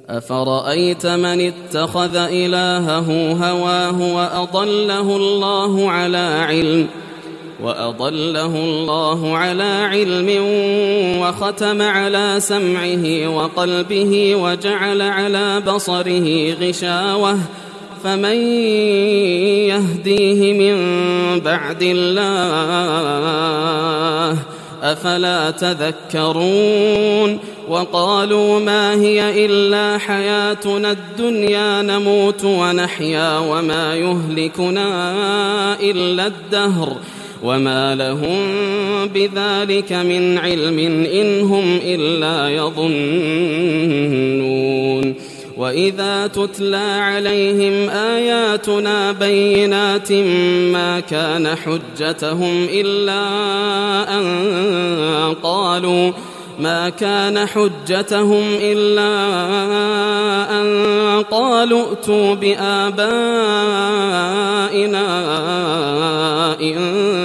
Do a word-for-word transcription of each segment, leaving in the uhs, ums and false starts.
أفرأيت من اتخذ إلهه هواه وأضله الله على علم وأضله الله على علم وختم على سمعه وقلبه وجعل على بصره غشاوة فمن يهديه من بعد الله أفلا تذكرون وقالوا ما هي إلا حياتنا الدنيا نموت ونحيا وما يهلكنا إلا الدهر وما لهم بذلك من علم إن هم إلا يظنون وإذا تتلى عليهم آياتنا بينات ما كان حجتهم إلا أن قالوا ما كان حجتهم إلا أن قالوا ائتوا بآبائنا إن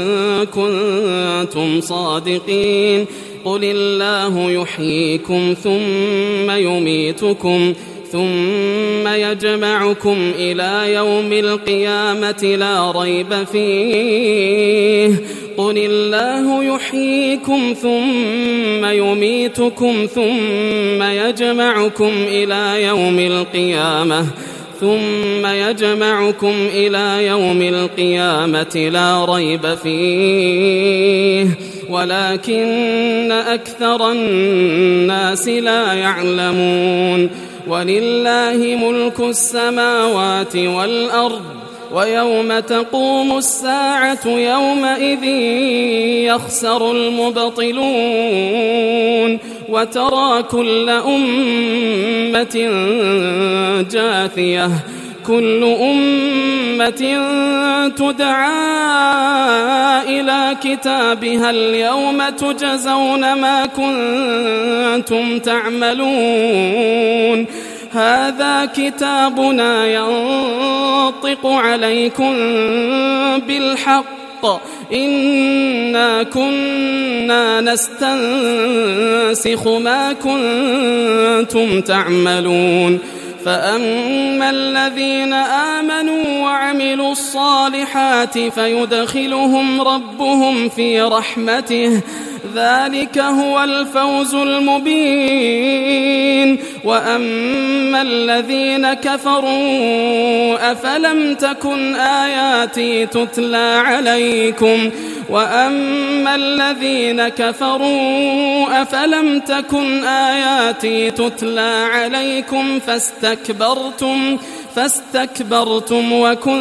كنتم صادقين قل الله يحييكم ثم يميتكم ثم يجمعكم إلى يوم القيامة لا ريب فيه قل الله يحييكم ثم يميتكم ثم يجمعكم إلى يوم القيامة ثم يجمعكم إلى يوم القيامة لا ريب فيه ولكن أكثر الناس لا يعلمون ولله ملك السماوات والأرض ويوم تقوم الساعة يومئذ يخسر المبطلون وترى كل أمة جاثية كل أمة تدعى إلى كتابها اليوم تجزون ما كنتم تعملون هذا كتابنا ينطق عليكم بالحق إنا كنا نستنسخ ما كنتم تعملون فأما الذين آمنوا وعملوا الصالحات فيدخلهم ربهم في رحمته ذلك هو الفوز المبين وأما الذين كفروا أفلم تكن آياتي تتلى عليكم وأما الذين كفروا أفلم تكن آياتي تتلى عليكم فاستكبرتم فاستكبرتم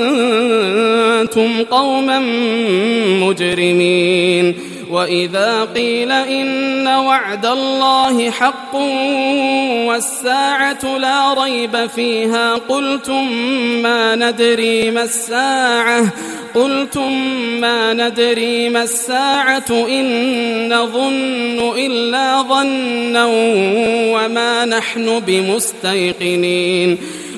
وكنتم قوما مجرمين وإذا قيل إن وعد الله حق والساعة لا ريب فيها قلتم ما ندري ما الساعة قلتم ما ندري ما الساعة إن نظن إلا ظنا وما نحن بمستيقنين